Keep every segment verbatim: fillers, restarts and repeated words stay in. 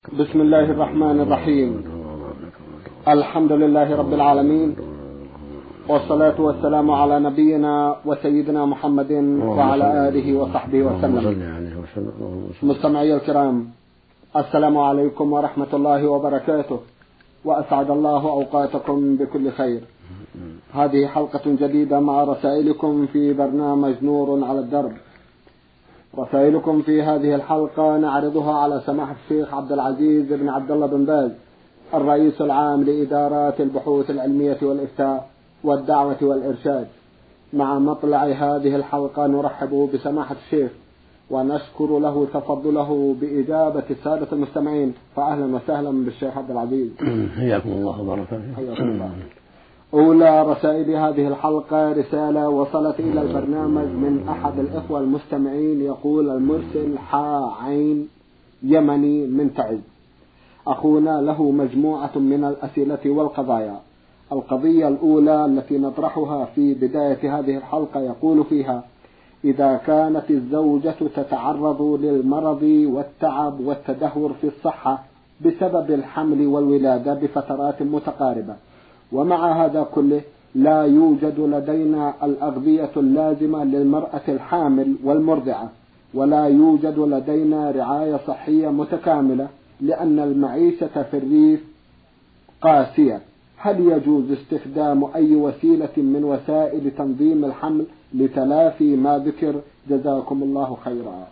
بسم الله الرحمن الرحيم. الحمد لله رب العالمين، والصلاة والسلام على نبينا وسيدنا محمد وعلى آله وصحبه وسلم. مستمعي الكرام، السلام عليكم ورحمة الله وبركاته، وأسعد الله أوقاتكم بكل خير. هذه حلقة جديدة مع رسائلكم في برنامج نور على الدرب. رسائلكم في هذه الحلقة نعرضها على سماحة الشيخ عبد العزيز بن عبد الله بن باز، الرئيس العام لإدارات البحوث العلمية والإفتاء والدعوة والإرشاد. مع مطلع هذه الحلقة نرحب بسماحة الشيخ ونشكر له تفضله بإجابة السادة المستمعين، فأهلا وسهلا بالشيخ عبد العزيز. حياكم الله وبارك فيكم. أولى رسائل هذه الحلقة رسالة وصلت إلى البرنامج من أحد الإخوة المستمعين، يقول المرسل حا عين يمني من تعز. أخونا له مجموعة من الأسئلة والقضايا. القضية الأولى التي نطرحها في بداية هذه الحلقة يقول فيها: إذا كانت الزوجة تتعرض للمرض والتعب والتدهور في الصحة بسبب الحمل والولادة بفترات متقاربة، ومع هذا كله لا يوجد لدينا الأغذية اللازمة للمرأة الحامل والمرضعة، ولا يوجد لدينا رعاية صحية متكاملة لأن المعيشة في الريف قاسية، هل يجوز استخدام أي وسيلة من وسائل تنظيم الحمل لتلافي ما ذكر؟ جزاكم الله خيرا.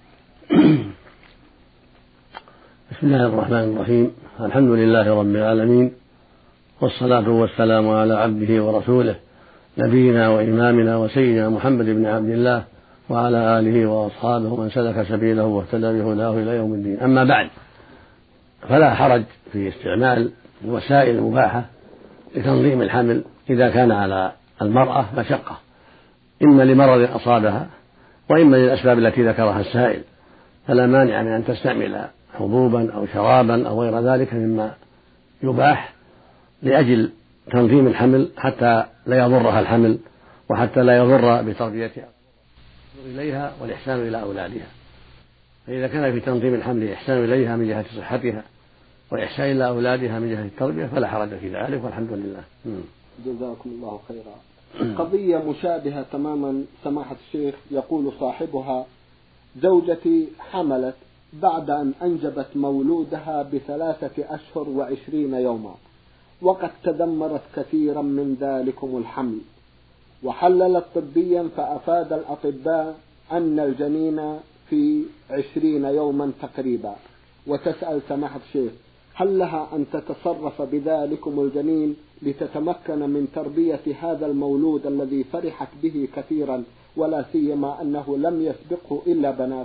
بسم الله الرحمن الرحيم. الحمد لله رب العالمين، والصلاة والسلام على عبده ورسوله نبينا وإمامنا وسيدنا محمد بن عبد الله وعلى آله وأصحابه من سلك سبيله واهتدى بهداه إلى يوم الدين. أما بعد، فلا حرج في استعمال الوسائل المباحة لتنظيم الحمل إذا كان على المرأة مشقة، إما لمرض أصابها وإما للأسباب التي ذكرها السائل، فلا مانع من أن تستعمل حبوبا أو شرابا أو غير ذلك مما يباح لأجل تنظيم الحمل حتى لا يضرها الحمل وحتى لا يضر بتربيتها إليها والإحسان إلى أولادها. فإذا كان في تنظيم الحمل إحسان إليها من جهة صحتها وإحسان إلى أولادها من جهة التربية فلا حرج في ذلك، والحمد لله. جزاكم الله خيرا. قضية مشابهة تماما سماحة الشيخ، يقول صاحبها: زوجتي حملت بعد أن أنجبت مولودها بثلاثة أشهر وعشرين يوما، وقد تدمرت كثيرا من ذلكم الحمل، وحللت طبيا فأفاد الأطباء أن الجنين في عشرين يوما تقريبا، وتسأل سماحة الشيخ: هل لها أن تتصرف بذلكم الجنين لتتمكن من تربية هذا المولود الذي فرحت به كثيرا، ولا سيما أنه لم يسبقه إلا بنات؟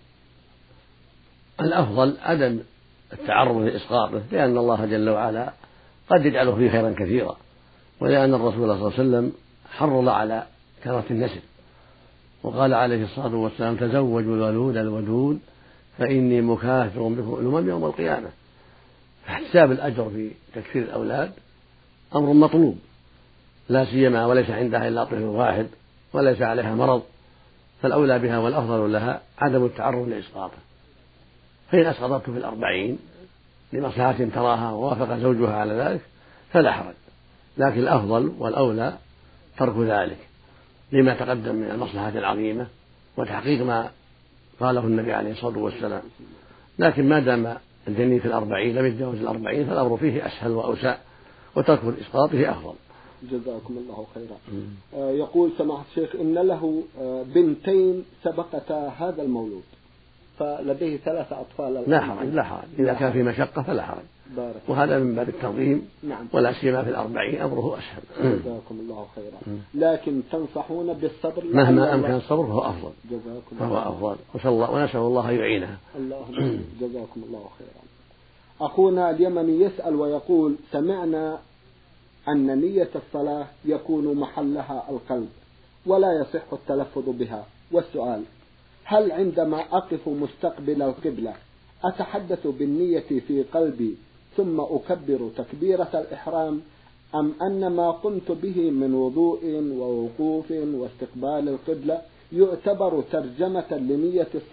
الأفضل عدم التعرض لإسقاطه، لأن الله جل وعلا قد يجعله فيه خيرا كثيرا، ولأن الرسول صلى الله عليه وسلم حرض على كثرة النسل، وقال عليه الصلاة والسلام: تزوجوا الولود الودود فإني مكاثر بكم الأمم يوم القيامة. فاحتساب الأجر في تكثير الأولاد أمر مطلوب، لا سيما وليس عندها إلا طفل واحد وليس عليها مرض، فالأولى بها والأفضل لها عدم التعرض لإسقاطه. فإن أسقطته في الأربعين لمصلحة تراها ووافق زوجها على ذلك فلا حرج، لكن الأفضل والأولى ترك ذلك لما تقدم من المصلحة العظيمة وتحقيق ما قاله النبي عليه الصلاة والسلام. لكن ما دام الجنين في الأربعين لم يتجاوز الأربعين فالأمر فيه أسهل وأوسع، وترك الإسقاط فيه أفضل. جزاكم الله خيرا. آه يقول سماحة الشيخ: إن له آه بنتين سبقتا هذا المولود، فلديه ثلاثة أطفال. لا حرج لا حرج إذا كان في مشقة فلا حرج، وهذا من باب التنظيم. نعم. ولا سيما في الأربعين أمره أسهل. جزاكم الله خيرا. لكن تنصحون بالصبر مهما أمكن الصبر فهو أفضل. جزاكم فهو أفضل، ونسأل الله يعينها. اللهم جزاكم الله خيرا. أخونا اليمني يسأل ويقول: سمعنا أن نية الصلاة يكون محلها القلب ولا يصح التلفظ بها، والسؤال: هل عندما أقف مستقبل القبلة أتحدث بالنية في قلبي ثم أكبر تكبيرة الإحرام، أم أن ما قمت به من وضوء ووقوف واستقبال القبلة يعتبر ترجمة لنية الصلاة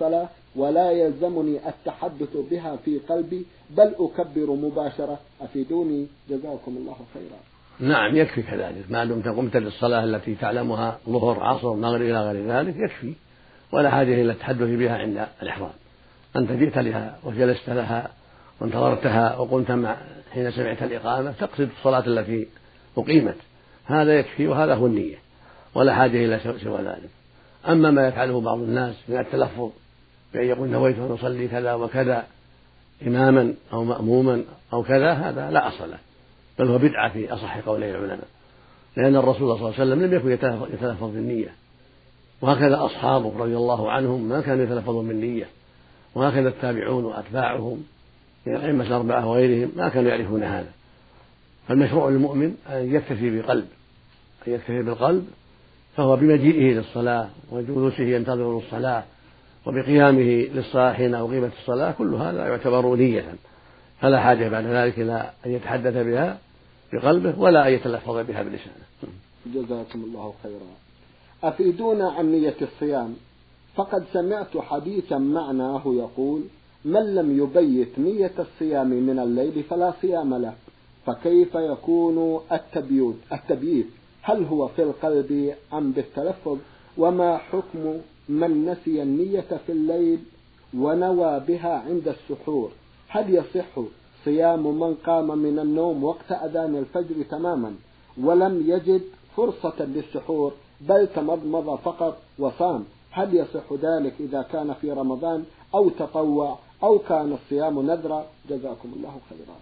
ولا يلزمني التحدث بها في قلبي بل أكبر مباشرة، أفيدوني جزاكم الله خيرا. نعم يكفي كذلك، ما دمت قمت للصلاة التي تعلمها ظهر عصر مغرب إلى غير ذلك يكفي، ولا حاجة إلى التحدث بها عند الإحرام. أنت جئت لها وجلست لها وانتظرتها وقمت مع حين سمعت الإقامة تقصد الصلاة التي أقيمت، هذا يكفي، وهذا هو النية، ولا حاجة إلى سوى ذلك. أما ما يفعله بعض الناس من التلفظ بأن يقول نويت أن أصلي كذا وكذا إماما أو مأموما أو كذا، هذا لا أصل له، بل هو بدعة في أصح قولي العلماء، لأن الرسول صلى الله عليه وسلم لم يكن يتلفظ بالنية، وهكذا أصحابه رضي الله عنهم ما كانوا يتلفظون بالنية، وهكذا التابعون وأتباعهم من الأئمة الأربعة وغيرهم ما كانوا يعرفون هذا. فالمشروع للمؤمن أن يكتفي بقلب أن يكتفي بالقلب، فهو بمجيئه للصلاة وجلوسه ينتظر الصلاة وبقيامه للصلاة حين أقيمت الصلاة، كل هذا يعتبر نية، فلا حاجة بعد ذلك إلى أن يتحدث بها بقلبه ولا أن يتلفظ بها بلسانه. جزاكم الله خيرا. أفيدونا عن نية الصيام، فقد سمعت حديثا معناه يقول من لم يبيت نية الصيام من الليل فلا صيام له، فكيف يكون التبييت التبييت هل هو في القلب أم بالتلفظ؟ وما حكم من نسي النية في الليل ونوى بها عند السحور، هل يصح صيام من قام من النوم وقت أذان الفجر تماما ولم يجد فرصة للسحور بل تمضمض فقط وصام، هل يصح ذلك إذا كان في رمضان أو تطوع أو كان الصيام نذرا؟ جزاكم الله خيرا.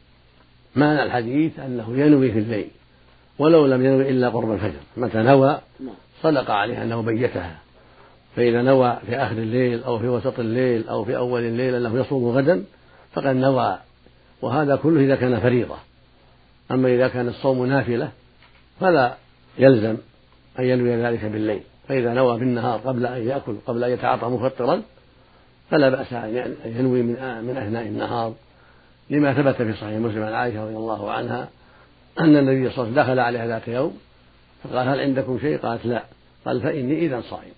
معنى الحديث أنه ينوي في الليل ولو لم ينوي إلا قرب الفجر، متى نوى صدق عليه أنه بيتها، فإذا نوى في آخر الليل أو في وسط الليل أو في أول الليل أنه يصوم غدا فقد نوى، وهذا كله إذا كان فريضة. أما إذا كان الصوم نافلة فلا يلزم أن ينوي ذلك بالليل، فإذا نوى بالنهار قبل أن يأكل قبل أن يتعاطى مفطرا فلا بأس أن ينوي من أثناء النهار، لما ثبت في صحيح مسلم عن عائشة رضي الله عنها أن النبي صلى الله عليه وسلم دخل عليها ذات يوم فقال هل عندكم شيء؟ قالت لا، قال فإني إذا صائم،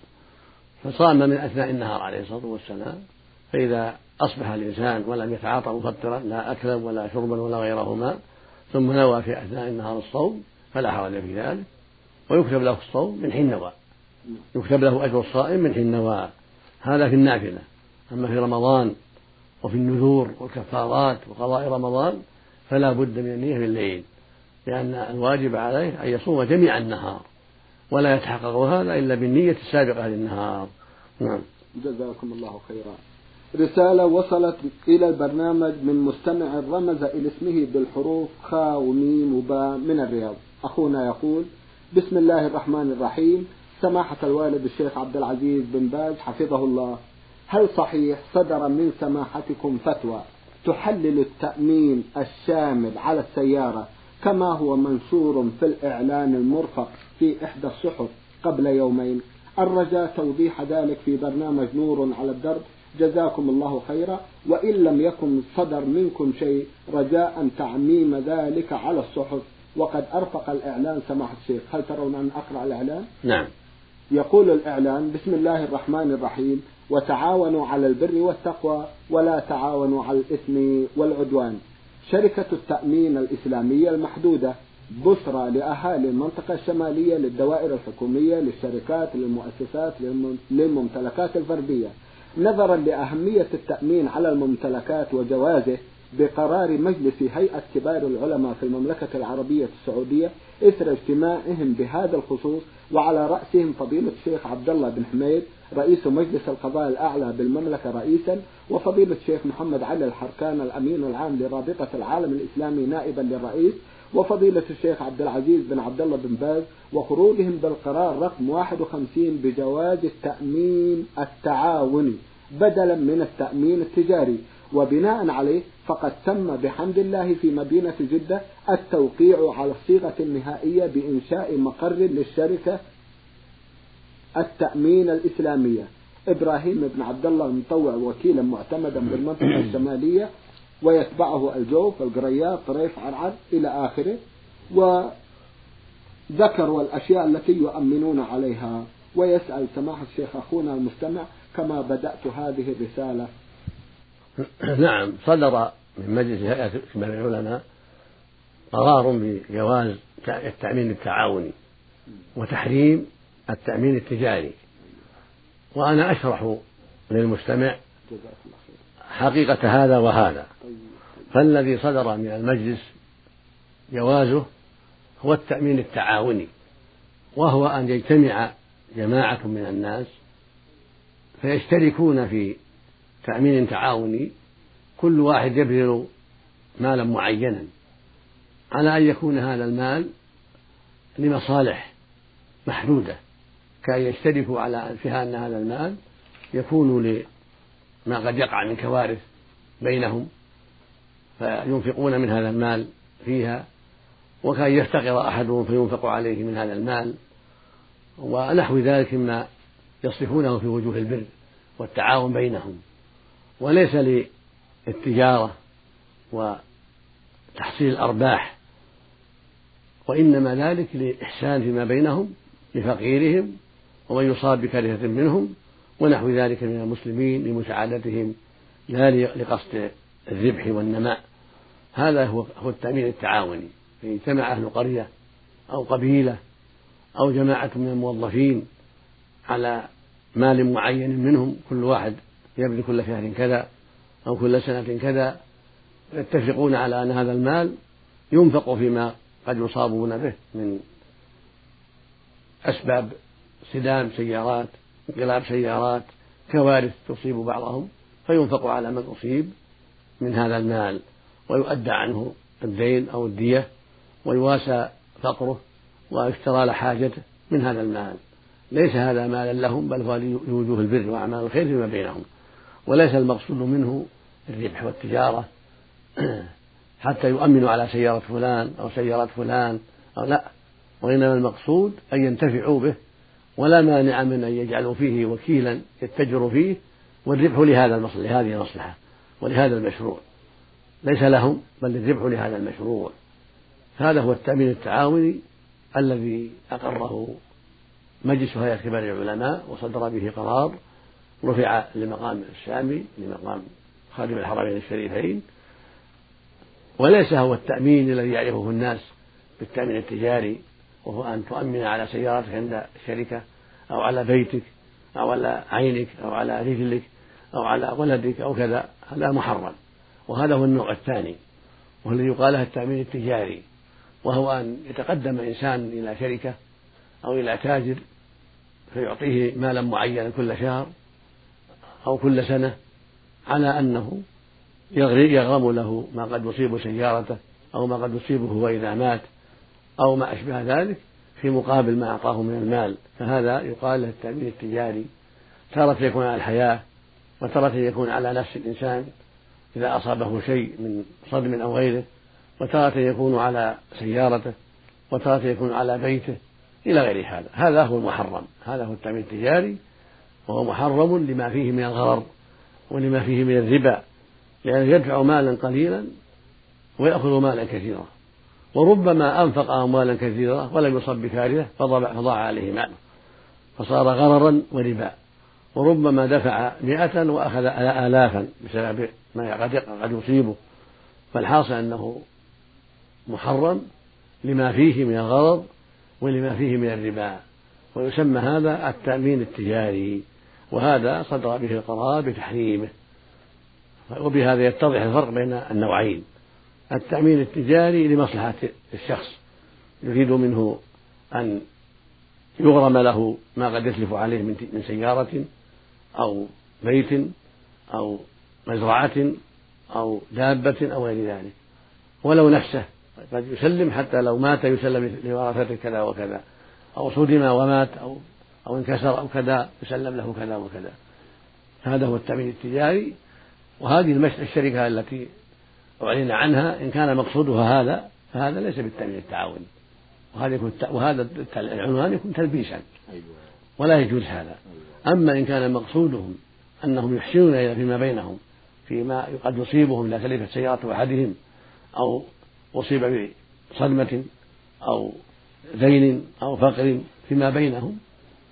فصام من أثناء النهار عليه الصلاة والسلام. فإذا أصبح الإنسان ولم يتعاطى مفطرا لا أكلا ولا شربا ولا غيرهما ثم نوى في أثناء النهار الصوم فلا حرج في ذلك، ويكتب له الصوم من حين نوى، يكتب له أجر الصائم من حين نوى، هذا في النافلة. أما في رمضان وفي النذور والكفارات وقضاء رمضان فلا بد من النية في الليل، لأن الواجب عليه أن يصوم جميع النهار ولا يتحقق هذا إلا بالنية السابقة للنهار. نعم. جزاكم الله خيرا. رسالة وصلت إلى البرنامج من مستمع رمز إلى اسمه بالحروف خاء وميم وباء من الرياض. أخونا يقول بسم الله الرحمن الرحيم، سماحة الوالد الشيخ عبد العزيز بن باز حفظه الله، هل صحيح صدر من سماحتكم فتوى تحلل التأمين الشامل على السيارة كما هو منشور في الإعلان المرفق في إحدى الصحف قبل يومين؟ الرجاء توضيح ذلك في برنامج نور على الدرب، جزاكم الله خيرا، وإن لم يكن صدر منكم شيء رجاء تعميم ذلك على الصحف، وقد أرفق الإعلان سماحة الشيخ. هل ترون أن أقرأ الإعلان؟ نعم. يقول الإعلان بسم الله الرحمن الرحيم، وتعاونوا على البر والتقوى ولا تعاونوا على الإثم والعدوان. شركة التأمين الإسلامية المحدودة بشرى لأهالي المنطقة الشمالية للدوائر الحكومية للشركات للمؤسسات للممتلكات الفردية، نظرا لأهمية التأمين على الممتلكات وجوازه بقرار مجلس هيئة كبار العلماء في المملكة العربية السعودية إثر اجتماعهم بهذا الخصوص، وعلى رأسهم فضيلة الشيخ عبد الله بن حميد رئيس مجلس القضاء الأعلى بالمملكة رئيسا، وفضيلة الشيخ محمد علي الحركان الأمين العام لرابطة العالم الإسلامي نائبا للرئيس، وفضيلة الشيخ عبد العزيز بن عبد الله بن باز، وخروجهم بالقرار رقم واحد وخمسين بجواز التأمين التعاوني بدلا من التأمين التجاري، وبناء عليه فقد تم بحمد الله في مدينة جدة التوقيع على الصيغة النهائية بإنشاء مقر للشركة التأمين الإسلامية. إبراهيم بن عبد الله المطوع وكيلا معتمدا بالمنطقة الشمالية، ويتبعه الجوف القريات طريف عرعر إلى آخره، وذكروا الأشياء التي يؤمنون عليها. ويسأل سماحة الشيخ أخونا المستمع كما بدأت هذه الرسالة؟ نعم، صدر من مجلس هيئة كبار العلماء قرار بجواز التأمين التعاوني وتحريم التأمين التجاري، وأنا أشرح للمستمع حقيقة هذا وهذا. فالذي صدر من المجلس جوازه هو التأمين التعاوني، وهو أن يجتمع جماعة من الناس فيشتركون في تأمين تعاوني، كل واحد يبذل مالا معينا على أن يكون هذا المال لمصالح محدودة، كأن يشتركوا على فيها أن هذا المال يكون لما قد يقع من كوارث بينهم فينفقون من هذا المال فيها، وكأن يفتقر أحدهم فينفق عليه من هذا المال، ونحو ذلك مما يصرفونه في وجوه البر والتعاون بينهم، وليس للتجارة وتحصيل الأرباح، وإنما ذلك لإحسان فيما بينهم لفقيرهم ومن يصاب بكارثة منهم ونحو ذلك من المسلمين لمساعدتهم لا لقصد الربح والنماء. هذا هو التأمين التعاوني، فإن اجتمع أهل قرية أو قبيلة أو جماعة من الموظفين على مال معين منهم، كل واحد يبذل كل شهر كذا أو كل سنة كذا، يتفقون على أن هذا المال ينفق فيما قد يصابون به من أسباب صدام سيارات، انقلاب سيارات، كوارث تصيب بعضهم، فينفق على من أصيب من هذا المال ويؤدى عنه الدين أو الدية ويواسى فقره ويشترى له حاجته من هذا المال. ليس هذا مالا لهم، بل هو لوجوه البر وأعمال الخير فيما بينهم، وليس المقصود منه الربح والتجارة حتى يؤمنوا على سيارة فلان أو سيارة فلان أو لا، وإنما المقصود أن ينتفعوا به، ولا مانع من أن يجعلوا فيه وكيلا يتجر فيه والربح لهذا المصلحة لهذه المصلحة ولهذا المشروع، ليس لهم بل الربح لهذا المشروع. هذا هو التأمين التعاوني الذي أقره مجلس هيئة كبار العلماء وصدر به قرار، رفع لمقام الشامي لمقام خادم الحرمين الشريفين، وليس هو التأمين الذي يعرفه الناس بالتأمين التجاري، وهو أن تؤمن على سيارتك عند الشركة أو على بيتك أو على عينك أو على رجلك أو على ولدك أو كذا، هذا محرم. وهذا هو النوع الثاني وهو الذي يقال له التأمين التجاري، وهو أن يتقدم إنسان إلى شركة أو إلى تاجر فيعطيه مالا معينا كل شهر أو كل سنة على أنه يغرم له ما قد يصيب سيارته أو ما قد يصيبه هو إذا مات أو ما أشبه ذلك في مقابل ما أعطاه من المال، فهذا يقال له التأمين التجاري. تارة يكون على الحياة، وتارة يكون على نفس الإنسان إذا أصابه شيء من صدم أو غيره، وتارة يكون على سيارته، وتارة يكون على بيته إلى غير هذا. هذا هو المحرم، هذا هو التأمين التجاري، وهو محرم لما فيه من الغرر ولما فيه من الربا، لأنه يدفع مالا قليلا ويأخذ مالا كثيرا، وربما أنفق أموالا كثيرة ولم يصب بكارثة فضاع عليه ماله فصار غررا وربا، وربما دفع مئة وأخذ آلافا بسبب ما قد يصيبه. فالحاصل أنه محرم لما فيه من الغرض ولما فيه من الربا، ويسمى هذا التأمين التجاري، وهذا صدر به القرار بتحريمه. وبهذا يتضح الفرق بين النوعين: التأمين التجاري لمصلحة الشخص يريد منه أن يغرم له ما قد يتلف عليه من سيارة أو بيت أو مزرعة أو دابة أو غير ذلك، ولو نفسه قد يسلم، حتى لو مات يسلم لورثته كذا وكذا، أو صدم ومات أو أو انكسر أو كذا يسلم له كذا وكذا. هذا هو التأمين التجاري. وهذه الشركة التي أعلن عنها إن كان مقصودها هذا فهذا ليس بالتأمين التعاوني، وهذا يكون وهذا العنوان يكون تلبيسا ولا يجوز هذا. أما إن كان مقصودهم أنهم يحسنون فيما بينهم فيما قد يصيبهم إذا تلفت سيارة أحدهم أو أصيب بصدمة أو دين أو فقر فيما بينهم،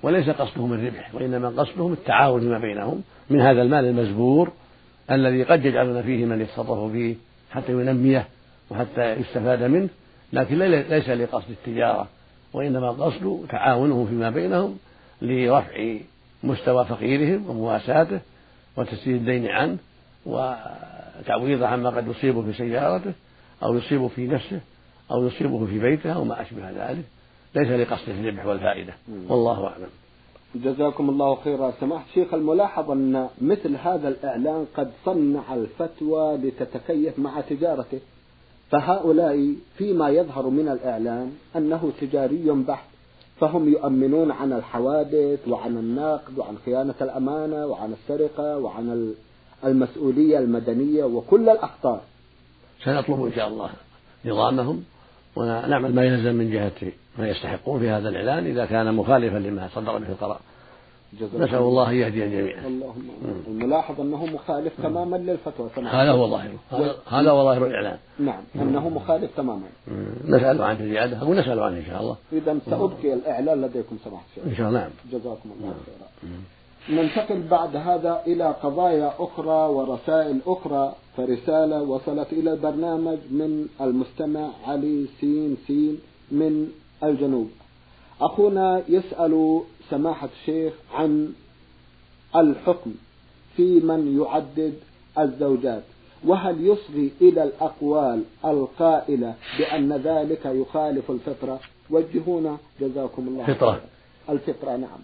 وليس قصدهم الربح، وإنما قصدهم التعاون فيما بينهم من هذا المال المزبور الذي قد يجعلون فيه من يتصرف فيه حتى ينميه وحتى يستفاد منه، لكن ليس لقصد التجارة، وإنما قصد تعاونهم فيما بينهم لرفع مستوى فقيرهم ومواساته وتسديد الدين عنه وتعويضه عما قد يصيبه في سيارته أو يصيبه في نفسه أو يصيبه في بيته أو ما أشبه ذلك، ليس لقصد الربح والفائدة. والله أعلم. جزاكم الله خيرا. سماحة الشيخ، الملاحظ أن مثل هذا الإعلان قد صنع الفتوى لتتكيف مع تجارته، فهؤلاء فيما يظهر من الإعلان أنه تجاري بحت، فهم يؤمنون عن الحوادث وعن النقد وعن خيانة الأمانة وعن السرقة وعن المسؤولية المدنية وكل الأخطار. سنطلب إن شاء الله نظامهم ونعمل ما يلزم من جهة ما يستحقون في هذا الإعلان إذا كان مخالفا لما صدر به القرار. نسأل الله أن يهدي الجميع. اللهم. الملاحظ أنه مخالف تماما للفتوى. هذا هو ظاهره، هذا هو ظاهر الإعلان. نعم، أنه مخالف تماما. نسأل عنه زيادة أو نسأل عنه إن شاء الله. إذا سأبقي الإعلان لديكم سماحة الشيخ. إن شاء الله. نعم. جزاكم الله خيرا. ننتقل بعد هذا إلى قضايا أخرى ورسائل أخرى. فرسالة وصلت إلى البرنامج من المستمع علي سين سين من الجنوب. أخونا يسأل سماحة الشيخ عن الحكم في من يعدد الزوجات، وهل يصغي إلى الأقوال القائلة بأن ذلك يخالف الفطرة؟ وجهونا جزاكم الله. فطرة. الفطرة نعم.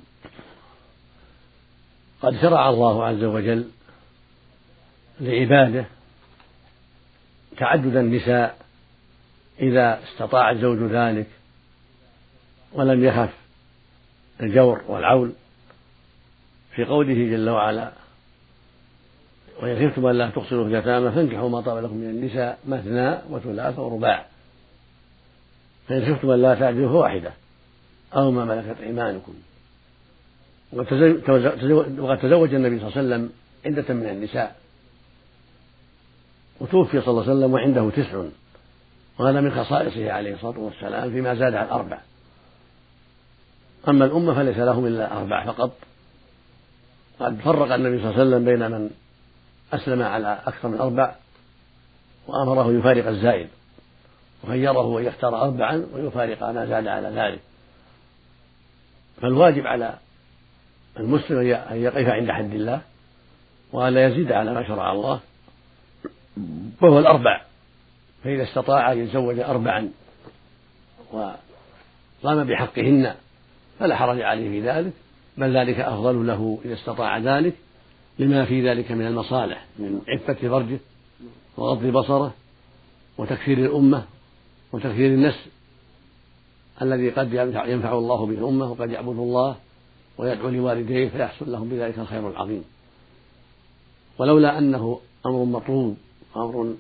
قد شرع الله عز وجل لعباده تعدد النساء إذا استطاع الزوج ذلك ولم يخف الجور والعول، في قوله جل وعلا: وإن خفتم ألا تقسطوا في اليتامى فانكحوا ما طاب لكم من النساء مثنى وثلاث ورباع، فإن خفتم ألا تعدلوا فواحدة أو ما ملكت أيمانكم. وقد تزوج النبي صلى الله عليه وسلم عدة من النساء، وتوفي صلى الله عليه وسلم وعنده تسع، وهذا من خصائصه عليه الصلاة والسلام فيما زاد عن أربع. أما الأمة فليس لهم إلا أربع فقط. قد فرق النبي صلى الله عليه وسلم بين من أسلم على أكثر من أربع وأمره يفارق الزائد، وخيره أن يختار أربعا ويفارق ما زاد على ذلك. فالواجب على المسلم أن يقف عند حد الله وألا يزيد على ما شرع الله، وهو الأربع. فإذا استطاع أن يتزوج أربعا وقام بحقهن فلا حرج عليه في ذلك، بل ذلك أفضل له إذا استطاع ذلك، لما في ذلك من المصالح من عفة فرجه وغض بصره وتكثير الأمة وتكثير النسل الذي قد ينفع الله به الأمة وقد يعبد الله ويدعو لوالديه فيحصل لهم بذلك الخير العظيم. ولولا أنه أمر مطلوب أمر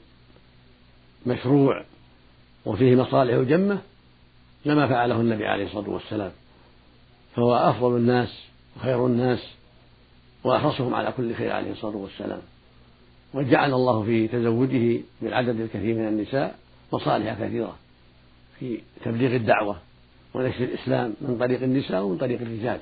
مشروع وفيه مصالح جمة لما فعله النبي عليه الصلاة والسلام، فهو أفضل الناس وخير الناس وأحرصهم على كل خير عليه الصلاة والسلام. وجعل الله في تزوجه بالعدد الكثير من النساء مصالح كثيرة في تبليغ الدعوة ونشر الإسلام من طريق النساء ومن طريق الرجال.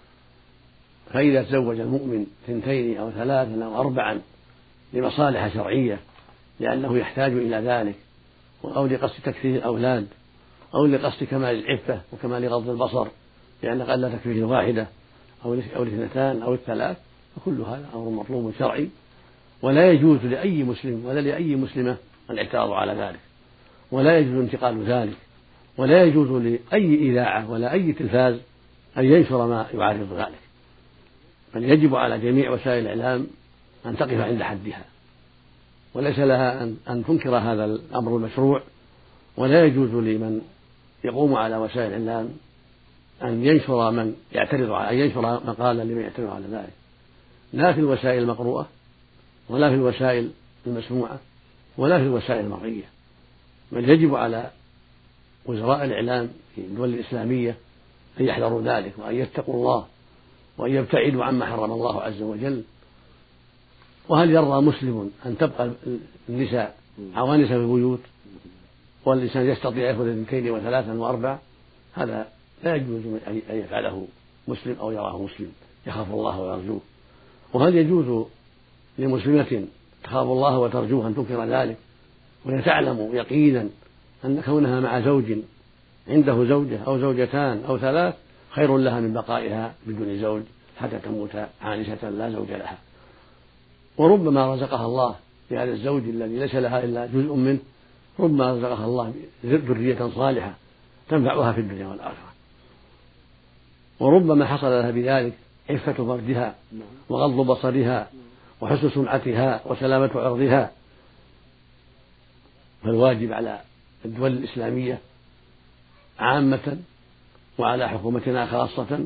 فإذا تزوج المؤمن ثنتين أو ثلاثا أو أربعا لمصالح شرعية لأنه يحتاج إلى ذلك، أو لقصد تكثير الأولاد، أو لقصد كمال العفة وكمال غض البصر لأن قد لا تكفيه الواحدة أو الاثنتان أو الثلاث، فكل هذا أمر مطلوب شرعي، ولا يجوز لأي مسلم ولا لأي مسلمة الاعتراض على ذلك، ولا يجوز انتقال ذلك، ولا يجوز لأي إذاعة ولا أي تلفاز أن ينشر ما يعارض ذلك. بل يجب على جميع وسائل الإعلام أن تقف عند حدها، وليس لها أن تنكر هذا الأمر المشروع، ولا يجوز لمن يقوم على وسائل الإعلام أن ينشر من يعترض على أن ينشر مقالا لمن يعترض على ذلك، لا في الوسائل المقروءة ولا في الوسائل المسموعة ولا في الوسائل المرئية. بل يجب على وزراء الإعلام في الدول الإسلامية أن يحذروا ذلك وأن يتقوا الله وأن يبتعدوا عما حرم الله عز وجل. وهل يرضى مسلم أن تبقى النساء عوانس في البيوت والإنسان يستطيع يأخذ اثنتين وثلاثا وأربع؟ هذا لا يجوز أن يفعله مسلم أو يراه مسلم يخاف الله ويرجوه. وهل يجوز لمسلمة تخاف الله وترجوه أن تنكر ذلك وهي تعلم يقينا أن كونها مع زوج عنده زوجة أو زوجتان أو ثلاث خير لها من بقائها بدون زوج حتى تموت عانسة لا زوج لها؟ وربما رزقها الله بهذا الزوج الذي ليس لها إلا جزء منه، ربما رزقها الله ذرية صالحة تنفعها في الدنيا والآخرة، وربما حصل لها بذلك عفة فرجها وغض بصرها وحسن سمعتها وسلامة عرضها. فالواجب على الدول الإسلامية عامة وعلى حكومتنا خاصة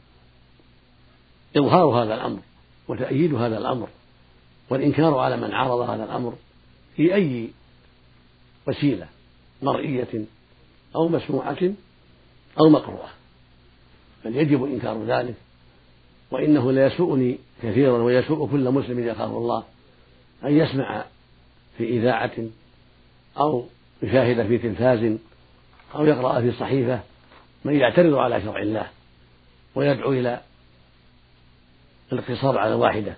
إظهار هذا الأمر وتأييد هذا الأمر والإنكار على من عارض هذا الأمر في أي وسيلة مرئية أو مسموعة أو مقروءة، بل يجب إنكار ذلك. وإنه ليسوءني كثيرا ويسوء كل مسلم يخاف الله أن يسمع في إذاعة أو يشاهد في تلفاز أو يقرأ في صحيفة من يعترض على شرع الله ويدعو إلى الاقتصار على واحدة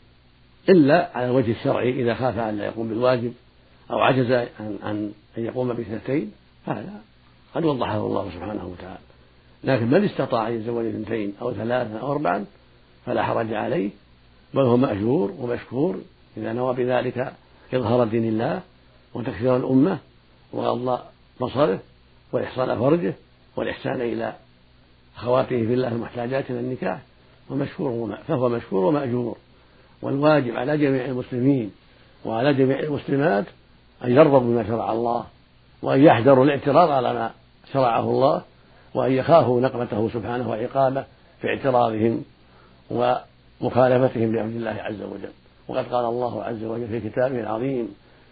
إلا على الوجه الشرعي إذا خاف أن لا يقوم بالواجب أو عجز عن أن يقوم باثنتين، هذا قد وضحه الله سبحانه وتعالى. لكن من استطاع أن يتزوج اثنتين أو ثلاثة أو أربعا فلا حرج عليه، بل هو مأجور ومشكور إذا نوى بذلك إظهار دين الله وتكثير الأمة وغض بصره وإحصان فرجه والإحسان إلى أخواته في الله المحتاجات إلى النكاح، ومشكور فهو مشكور ومأجور. والواجب على جميع المسلمين وعلى جميع المسلمات أن يرضوا بما شرع الله وأن يحذروا الاعتراض على ما شرعه الله وأن يخافوا نقمته سبحانه وعقابه في اعتراضهم ومخالفتهم لأمر الله عز وجل. وقد قال الله عز وجل في كتابه العظيم: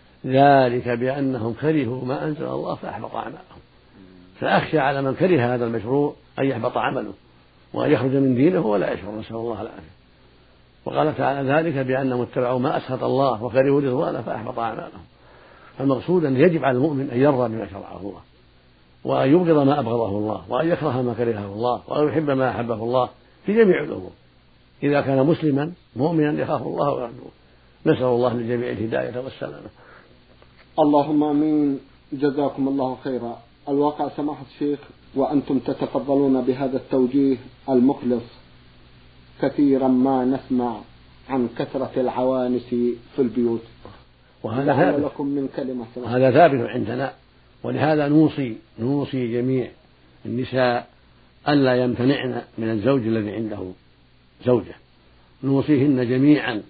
ذلك بأنهم كرهوا ما أنزل الله فأحبط أعمالهم. فأخشى على من كره هذا المشروع أن يحبط عمله وأن يخرج من دينه ولا يشعر، نسأل الله العافية. وقال تعالى: ذلك بأنهم اتبعوا ما أسخط الله وكرهوا رضوانه فأحبط أعمالهم. فالمقصود أن يجب على المؤمن أن يرضى بما شرعه الله وأن يبغض ما أبغضه الله وأن يكره ما كرهه الله وأن يحب ما أحبه الله في جميع الأمور إذا كان مسلما مؤمنا يخاف الله ويرجوه. نسأل الله للجميع الهداية والسلامة. اللهم آمين. جزاكم الله خيرا. الواقع سماحة الشيخ وأنتم تتفضلون بهذا التوجيه المخلص كثيرا ما نسمع عن كثرة العوانس في البيوت، وهذا ثابت لكم من كلمة هذا ثابت عندنا، ولهذا نوصي نوصي جميع النساء ألا يمتنعن من الزوج الذي عنده زوجة. نوصيهن جميعا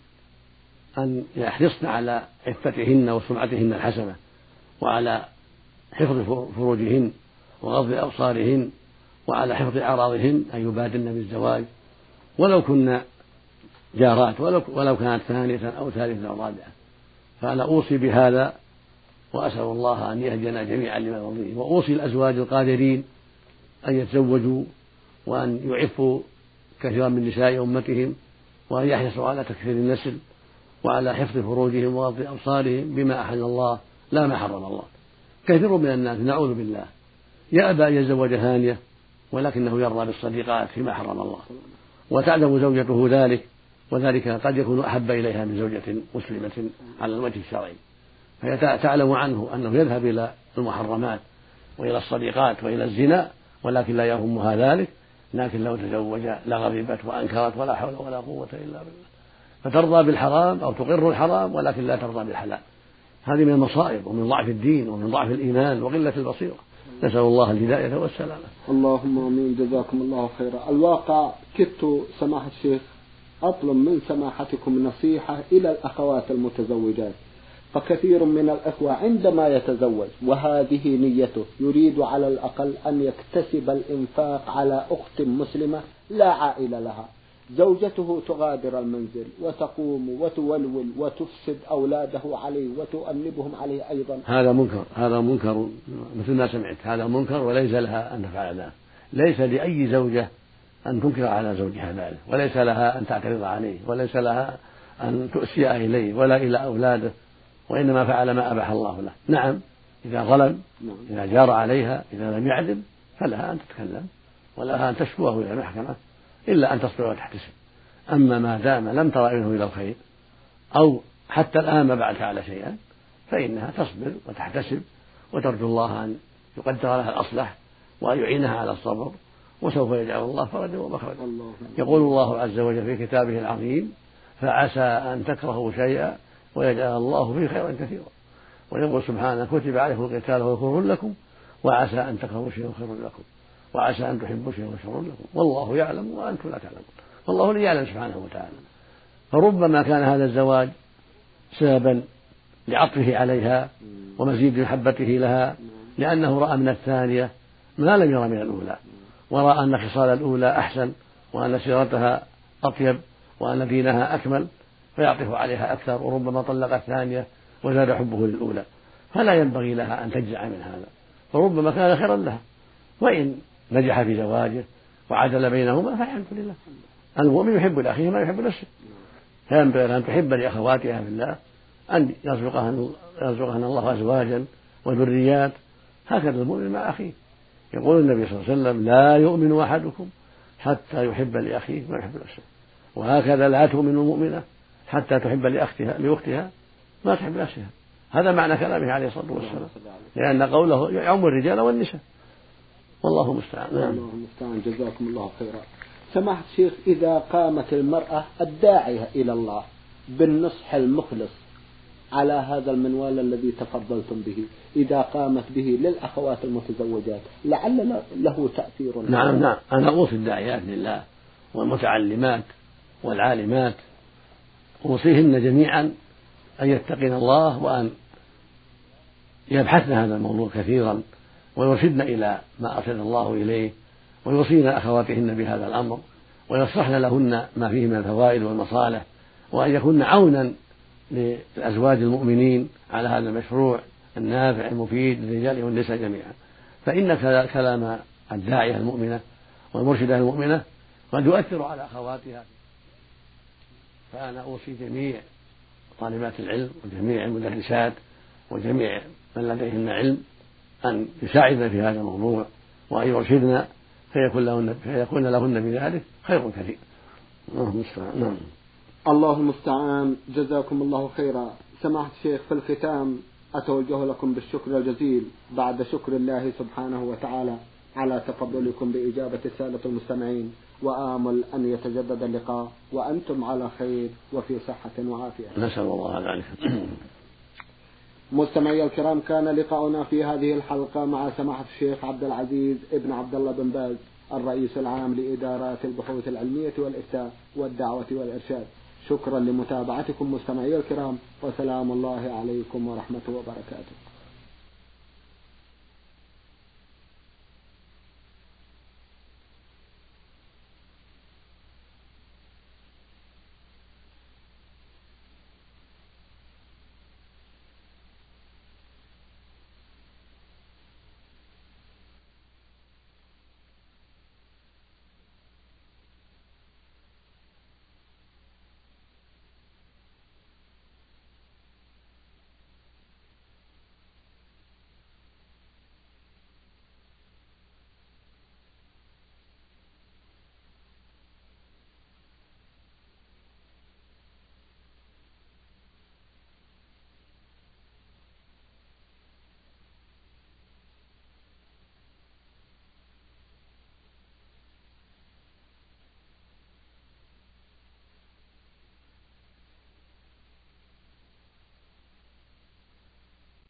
أن يحرصن على عفتهن وسمعتهن الحسنة وعلى حفظ فروجهن وغض أبصارهن وعلى حفظ أعراضهن، أن يبادرن بالزواج ولو كنا جارات ولو, ولو كانت ثانية أو ثالثة أو رابعة. فأنا أوصي بهذا وأسأل الله أن يهدينا جميعا لما يرضيه. وأوصي الأزواج القادرين أن يتزوجوا وأن يعفوا كثيرا من نساء أمتهم وأن يحرصوا على تكثير النسل وعلى حفظ فروجهم وغض أبصارهم بما أحل الله لا ما حرم الله. كثير من الناس نعوذ بالله يأبى أن يتزوج ثانية ولكنه يرضى بالصديقات فيما حرم الله، وتعلم زوجته ذلك، وذلك قد يكون أحب إليها من زوجة مسلمة على الوجه الشرعي، فهي تعلم عنه أنه يذهب إلى المحرمات وإلى الصديقات وإلى الزنا ولكن لا يهمها ذلك، لكن لو تزوج لغضبت وأنكرت ولا حول ولا قوة إلا بالله. فترضى بالحرام أو تقر الحرام ولكن لا ترضى بالحلال. هذه من المصائب ومن ضعف الدين ومن ضعف الإيمان وقلة البصيرة. نسأل الله الهداية والسلامة. اللهم آمين. جزاكم الله خيرا. الواقع كدت سماحة الشيخ أطلب من سماحتكم نصيحة إلى الأخوات المتزوجات، فكثير من الأخوة عندما يتزوج وهذه نيته يريد على الأقل أن يكتسب الإنفاق على أخت مسلمة لا عائلة لها، زوجته تغادر المنزل وتقوم وتولول وتفسد أولاده عليه وتؤنبهم عليه أيضا. هذا منكر، هذا منكر مثل ما سمعت، هذا منكر وليس لها أن تفعل ذلك. ليس لأي زوجة أن تنكر على زوجها ذلك، وليس لها أن تعترض عليه، وليس لها أن تؤسي إليه ولا إلى أولاده، وإنما فعل ما أباح الله له. نعم إذا ظلم، إذا جار عليها، إذا لم يعدل فلها أن تتكلم ولها أن تشكوه إلى المحكمة إلا أن تصبر وتحتسب. أما ما دام لم ترى منه إلى الخير أو حتى الآن ما بعد فعل شيئا فإنها تصبر وتحتسب وترجو الله أن يقدر لها الأصلح وأن يعينها على الصبر، وسوف يجعل الله فرجا ومخرجا. يقول الله عز وجل في كتابه العظيم: فعسى أن تكرهوا شيئا ويجعل الله فيه خيرا كثيرا. ويقول سبحانه: كتب عليكم القتال وهو كره لكم وعسى أن تكرهوا شيئا خير لكم وعسى أن تحبوا شيئا شر لكم والله يعلم وأنتم لا تعلمون. والله لا يعلم سبحانه وتعالى. فربما كان هذا الزواج سببا لعطفه عليها ومزيد محبته لها، لأنه رأى من الثانية ما لم يرى من الأولى، ورأى أن خصال الأولى أحسن وأن سيرتها أطيب وأن دينها أكمل فيعطف عليها أكثر، وربما طلق الثانية وزاد حبه للأولى، فلا ينبغي لها أن تجزع من هذا، فربما كان خيرا لها. وإن نجح في زواجه وعدل بينهما فالحمد لله. المؤمن يحب لأخيه ما يحب نفسه، فينبغي أن تحب لأخواتها في الله أن يرزقهن الله أزواجا وذريات، هكذا المؤمن مع أخيه. يقول النبي صلى الله عليه وسلم: لا يؤمن أحدكم حتى يحب لأخيه ما يحب نفسه، وهكذا لا تؤمن المؤمنة حتى تحب لأختها لأختها ما تحب نفسها. هذا معنى كلامه عليه الصلاة والسلام، لأن قوله يعم الرجال والنساء. والله المستعان. نعم. الله المستعان. جزاكم الله خيرا. سماحة الشيخ، إذا قامت المرأة الداعية إلى الله بالنصح المخلص على هذا المنوال الذي تفضلتم به، إذا قامت به للأخوات المتزوجات لعل له تأثير. نعم نعم. أنا أوصي الداعيات لله والمتعلمات والعالمات، أوصيهن جميعا أن يتقين الله وأن يبحثن هذا الموضوع كثيرا ويرشدن إلى ما أرشد الله إليه، ويوصين أخواتهن بهذا الأمر ويصلحن لهن ما فيه من الفوائد والمصالح، وأن يكون عونا للأزواج المؤمنين على هذا المشروع النافع المفيد للرجال والنساء جميعا. فإن كلام الداعية المؤمنة والمرشدة المؤمنة قد يؤثر على أخواتها. فأنا أوصي جميع طالبات العلم وجميع المدرسات وجميع من لديهن علم أن يساعدن في هذا الموضوع وأن يرشدن فيكون لهن, فيكون لهن بذلك خير كثير. الله المستعان. نعم. الله المستعان. جزاكم الله خيرا. سماحة الشيخ، في الختام أتوجه لكم بالشكر الجزيل بعد شكر الله سبحانه وتعالى على تفضلكم بإجابة السادة المستمعين، وآمل أن يتجدد اللقاء وأنتم على خير وفي صحة وعافية. نسأل الله ذلك. مستمعي الكرام، كان لقاؤنا في هذه الحلقة مع سماحة الشيخ عبد العزيز ابن عبد الله بن باز، الرئيس العام لإدارات البحوث العلمية والإفتاء والدعوة والإرشاد. شكرا لمتابعتكم مستمعي الكرام، وسلام الله عليكم ورحمته وبركاته.